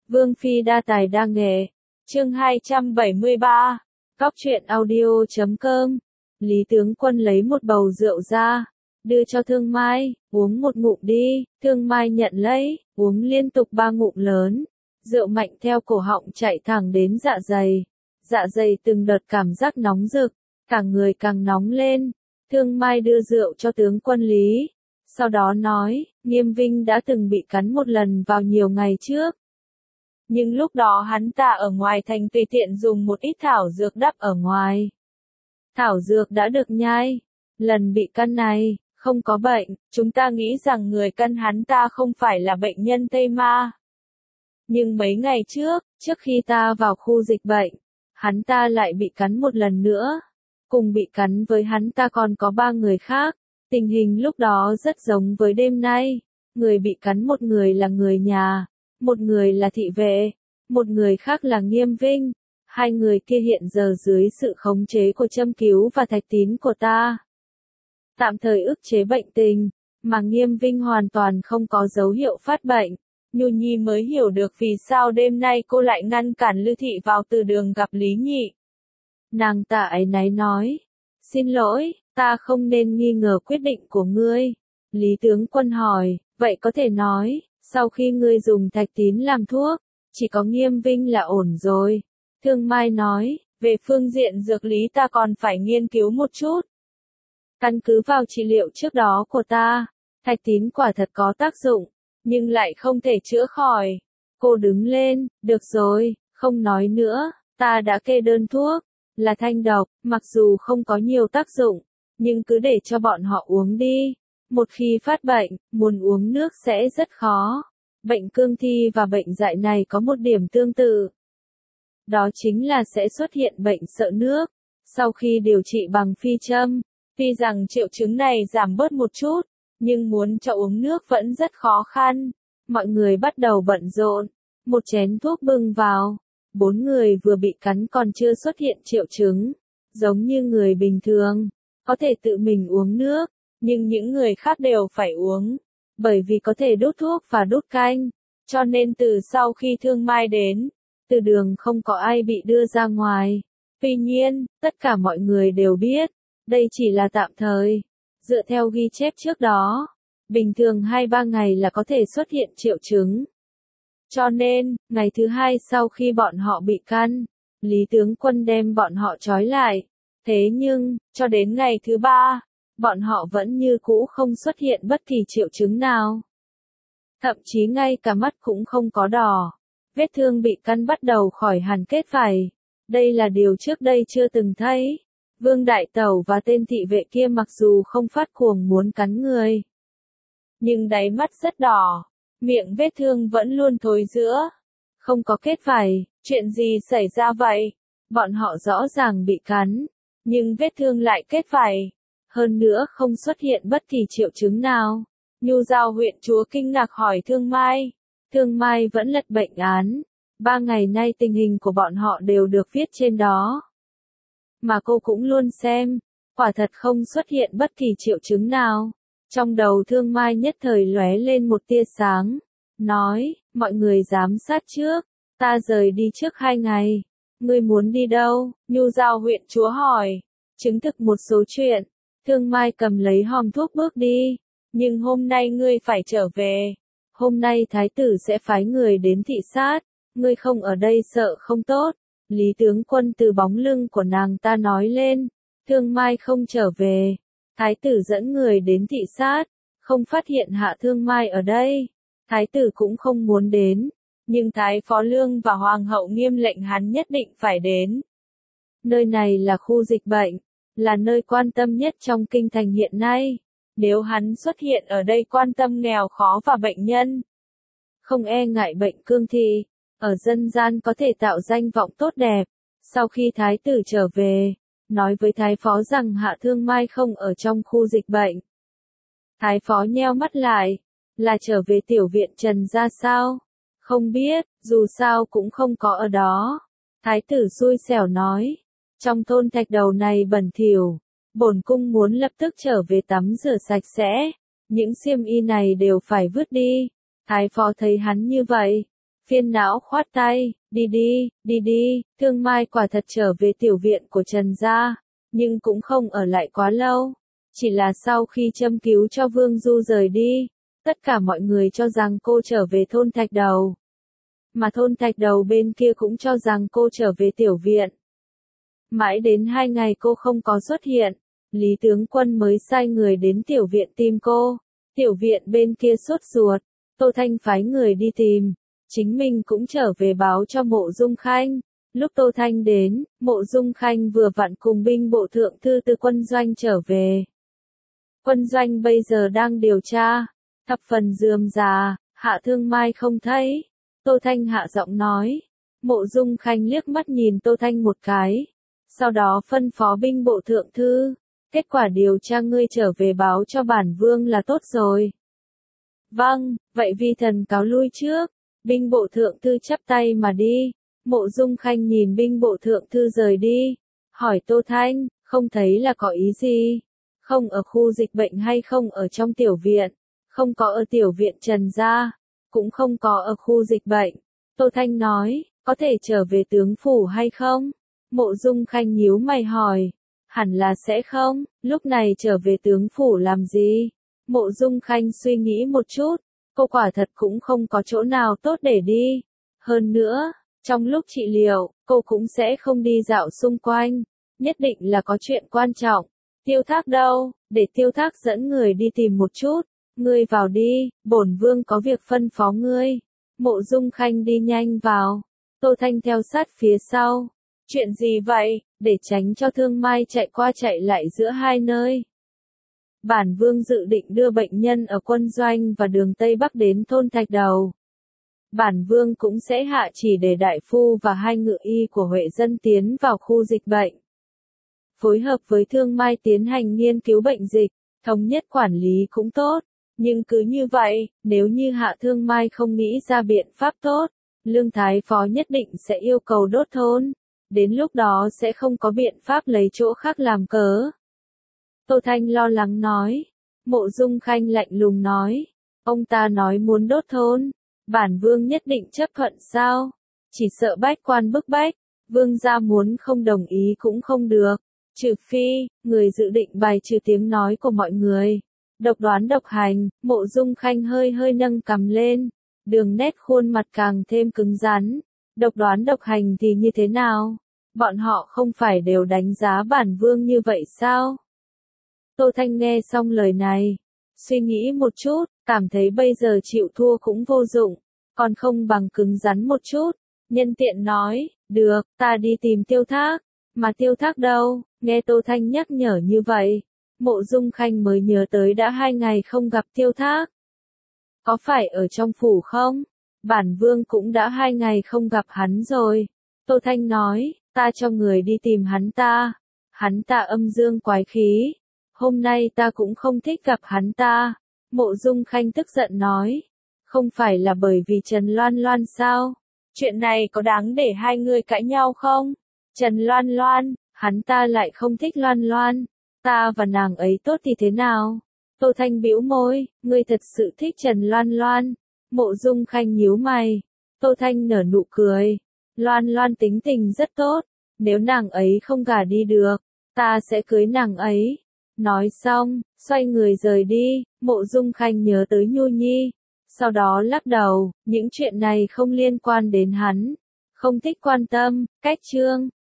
Vương Phi đa tài đa nghệ. Chương 273. Góc truyện audio.com. Lý tướng quân lấy một bầu rượu ra, đưa cho Thương Mai, uống một ngụm đi. Thương Mai nhận lấy, uống liên tục 3 ngụm lớn. Rượu mạnh theo cổ họng chạy thẳng đến dạ dày. Dạ dày từng đợt cảm giác nóng rực, cả người càng nóng lên. Thương Mai đưa rượu cho tướng quân Lý. Sau đó nói, Nghiêm Vinh đã từng bị cắn một lần vào nhiều ngày trước. Nhưng lúc đó hắn ta ở ngoài thành tùy tiện dùng một ít thảo dược đắp ở ngoài. Thảo dược đã được nhai. Lần bị căn này, không có bệnh, chúng ta nghĩ rằng người căn hắn ta không phải là bệnh nhân Tây Ma. Nhưng mấy ngày trước khi ta vào khu dịch bệnh, hắn ta lại bị cắn một lần nữa. Cùng bị cắn với hắn ta còn có 3 người khác. Tình hình lúc đó rất giống với đêm nay. Người bị cắn một người là người nhà, một người là thị vệ, một người khác là Nghiêm Vinh. 2 người kia hiện giờ dưới sự khống chế của Châm Cứu và Thạch Tín của ta. Tạm thời ức chế bệnh tình, mà Nghiêm Vinh hoàn toàn không có dấu hiệu phát bệnh. Nhu Nhi mới hiểu được vì sao đêm nay cô lại ngăn cản Lư Thị vào từ đường gặp Lý Nhị. Nàng ta áy náy nói, xin lỗi, ta không nên nghi ngờ quyết định của ngươi. Lý tướng quân hỏi, vậy có thể nói, sau khi ngươi dùng Thạch Tín làm thuốc, chỉ có Nghiêm Vinh là ổn rồi. Thương Mai nói, về phương diện dược lý ta còn phải nghiên cứu một chút. Căn cứ vào trị liệu trước đó của ta, Thạch Tín quả thật có tác dụng, nhưng lại không thể chữa khỏi. Cô đứng lên, được rồi, không nói nữa, ta đã kê đơn thuốc, là thanh độc, mặc dù không có nhiều tác dụng, nhưng cứ để cho bọn họ uống đi. Một khi phát bệnh, muốn uống nước sẽ rất khó. Bệnh cương thi và bệnh dại này có một điểm tương tự. Đó chính là sẽ xuất hiện bệnh sợ nước. Sau khi điều trị bằng phi châm, tuy rằng triệu chứng này giảm bớt một chút, nhưng muốn cho uống nước vẫn rất khó khăn. Mọi người bắt đầu bận rộn. Một chén thuốc bưng vào. 4 người vừa bị cắn còn chưa xuất hiện triệu chứng. Giống như người bình thường, có thể tự mình uống nước, nhưng những người khác đều phải uống. Bởi vì có thể đút thuốc và đút canh. Cho nên từ sau khi Thương Mai đến, từ đường không có ai bị đưa ra ngoài. Tuy nhiên, tất cả mọi người đều biết, đây chỉ là tạm thời. Dựa theo ghi chép trước đó, bình thường 2-3 ngày là có thể xuất hiện triệu chứng. Cho nên, ngày thứ 2 sau khi bọn họ bị căn, Lý tướng quân đem bọn họ trói lại. Thế nhưng, cho đến ngày thứ 3, bọn họ vẫn như cũ không xuất hiện bất kỳ triệu chứng nào. Thậm chí ngay cả mắt cũng không có đỏ. Vết thương bị căn bắt đầu khỏi hẳn kết vảy. Đây là điều trước đây chưa từng thấy. Vương Đại Tẩu và tên thị vệ kia mặc dù không phát cuồng muốn cắn người, nhưng đáy mắt rất đỏ. Miệng vết thương vẫn luôn thối rữa. Không có kết vảy. Chuyện gì xảy ra vậy? Bọn họ rõ ràng bị cắn, nhưng vết thương lại kết vảy. Hơn nữa không xuất hiện bất kỳ triệu chứng nào. Nhu Giao huyện chúa kinh ngạc hỏi Thương Mai. Thương Mai vẫn lật bệnh án. 3 ngày nay tình hình của bọn họ đều được viết trên đó. Mà cô cũng luôn xem. Quả thật không xuất hiện bất kỳ triệu chứng nào. Trong đầu Thương Mai nhất thời lóe lên một tia sáng. Nói, mọi người giám sát trước. Ta rời đi trước 2 ngày. Ngươi muốn đi đâu? Nhu Giao huyện chúa hỏi. Chứng thực một số chuyện. Thương Mai cầm lấy hòm thuốc bước đi. Nhưng hôm nay ngươi phải trở về. Hôm nay thái tử sẽ phái người đến thị sát. Ngươi không ở đây sợ không tốt. Lý tướng quân từ bóng lưng của nàng ta nói lên. Thương Mai không trở về. Thái tử dẫn người đến thị sát. Không phát hiện Hạ Thương Mai ở đây. Thái tử cũng không muốn đến. Nhưng Thái Phó Lương và Hoàng hậu nghiêm lệnh hắn nhất định phải đến. Nơi này là khu dịch bệnh. Là nơi quan tâm nhất trong kinh thành hiện nay. Nếu hắn xuất hiện ở đây quan tâm nghèo khó và bệnh nhân, không e ngại bệnh cương thi, ở dân gian có thể tạo danh vọng tốt đẹp. Sau khi thái tử trở về, nói với thái phó rằng Hạ Thương Mai không ở trong khu dịch bệnh. Thái phó nheo mắt lại, là trở về tiểu viện Trần ra sao? Không biết, dù sao cũng không có ở đó. Thái tử xui xẻo nói, trong thôn Thạch Đầu này bẩn thỉu. Bổn cung muốn lập tức trở về tắm rửa sạch sẽ. Những xiêm y này đều phải vứt đi. Thái phó thấy hắn như vậy, Phiền não khoát tay, đi đi, Thương Mai quả thật trở về tiểu viện của Trần gia, nhưng cũng không ở lại quá lâu. Chỉ là sau khi châm cứu cho Vương Du rời đi, tất cả mọi người cho rằng cô trở về thôn Thạch Đầu. Mà thôn Thạch Đầu bên kia cũng cho rằng cô trở về tiểu viện. Mãi đến 2 ngày cô không có xuất hiện, Lý tướng quân mới sai người đến tiểu viện tìm cô. Tiểu viện bên kia sốt ruột, Tô Thanh phái người đi tìm, chính mình cũng trở về báo cho Mộ Dung Khanh. Lúc Tô Thanh đến, Mộ Dung Khanh vừa vặn cùng binh bộ thượng thư từ quân doanh trở về. Quân doanh bây giờ đang điều tra, thập phần rườm rà, Hạ Thương Mai không thấy. Tô Thanh hạ giọng nói. Mộ Dung Khanh liếc mắt nhìn Tô Thanh một cái, sau đó phân phó binh bộ thượng thư, kết quả điều tra ngươi trở về báo cho bản vương là tốt rồi. Vâng, vậy vi thần cáo lui trước. Binh bộ thượng thư chắp tay mà đi. Mộ Dung Khanh nhìn binh bộ thượng thư rời đi, hỏi Tô Thanh, không thấy là có ý gì? Không ở khu dịch bệnh hay không ở trong tiểu viện? Không có ở tiểu viện Trần gia, cũng không có ở khu dịch bệnh. Tô Thanh nói, có thể trở về tướng phủ hay không? Mộ Dung Khanh nhíu mày hỏi, hẳn là sẽ không, lúc này trở về tướng phủ làm gì? Mộ Dung Khanh suy nghĩ một chút, cô quả thật cũng không có chỗ nào tốt để đi. Hơn nữa, trong lúc trị liệu, cô cũng sẽ không đi dạo xung quanh, nhất định là có chuyện quan trọng. Tiêu Thác đâu, để Tiêu Thác dẫn người đi tìm một chút, ngươi vào đi, bổn vương có việc phân phó ngươi. Mộ Dung Khanh đi nhanh vào, Tô Thanh theo sát phía sau. Chuyện gì vậy, để tránh cho Thương Mai chạy qua chạy lại giữa hai nơi. Bản vương dự định đưa bệnh nhân ở quân doanh và đường Tây Bắc đến thôn Thạch Đầu. Bản vương cũng sẽ hạ chỉ để đại phu và 2 ngự y của Huệ Dân tiến vào khu dịch bệnh. Phối hợp với Thương Mai tiến hành nghiên cứu bệnh dịch, thống nhất quản lý cũng tốt. Nhưng cứ như vậy, nếu như Hạ Thương Mai không nghĩ ra biện pháp tốt, Lương Thái Phó nhất định sẽ yêu cầu đốt thôn. Đến lúc đó sẽ không có biện pháp lấy chỗ khác làm cớ. Tô Thanh lo lắng nói. Mộ Dung Khanh lạnh lùng nói. Ông ta nói muốn đốt thôn. Bản vương nhất định chấp thuận sao? Chỉ sợ bách quan bức bách. Vương gia muốn không đồng ý cũng không được. Trừ phi, người dự định bài trừ tiếng nói của mọi người. Độc đoán độc hành, Mộ Dung Khanh hơi hơi nâng cằm lên. Đường nét khuôn mặt càng thêm cứng rắn. Độc đoán độc hành thì như thế nào? Bọn họ không phải đều đánh giá bản vương như vậy sao? Tô Thanh nghe xong lời này, suy nghĩ một chút, cảm thấy bây giờ chịu thua cũng vô dụng, còn không bằng cứng rắn một chút. Nhân tiện nói, được, ta đi tìm Tiêu Thác. Mà Tiêu Thác đâu? Nghe Tô Thanh nhắc nhở như vậy, Mộ Dung Khanh mới nhớ tới đã 2 ngày không gặp Tiêu Thác. Có phải ở trong phủ không? Bản vương cũng đã 2 ngày không gặp hắn rồi. Tô Thanh nói, ta cho người đi tìm hắn ta. Hắn ta âm dương quái khí. Hôm nay ta cũng không thích gặp hắn ta. Mộ Dung Khanh tức giận nói. Không phải là bởi vì Trần Loan Loan sao? Chuyện này có đáng để hai người cãi nhau không? Trần Loan Loan, hắn ta lại không thích Loan Loan. Ta và nàng ấy tốt thì thế nào? Tô Thanh bĩu môi, ngươi thật sự thích Trần Loan Loan. Mộ Dung Khanh nhíu mày. Tô Thanh nở nụ cười. Loan Loan tính tình rất tốt. Nếu nàng ấy không gả đi được, ta sẽ cưới nàng ấy. Nói xong, xoay người rời đi. Mộ Dung Khanh nhớ tới Nhu Nhi. Sau đó lắc đầu, những chuyện này không liên quan đến hắn. Không thích quan tâm, cách chương.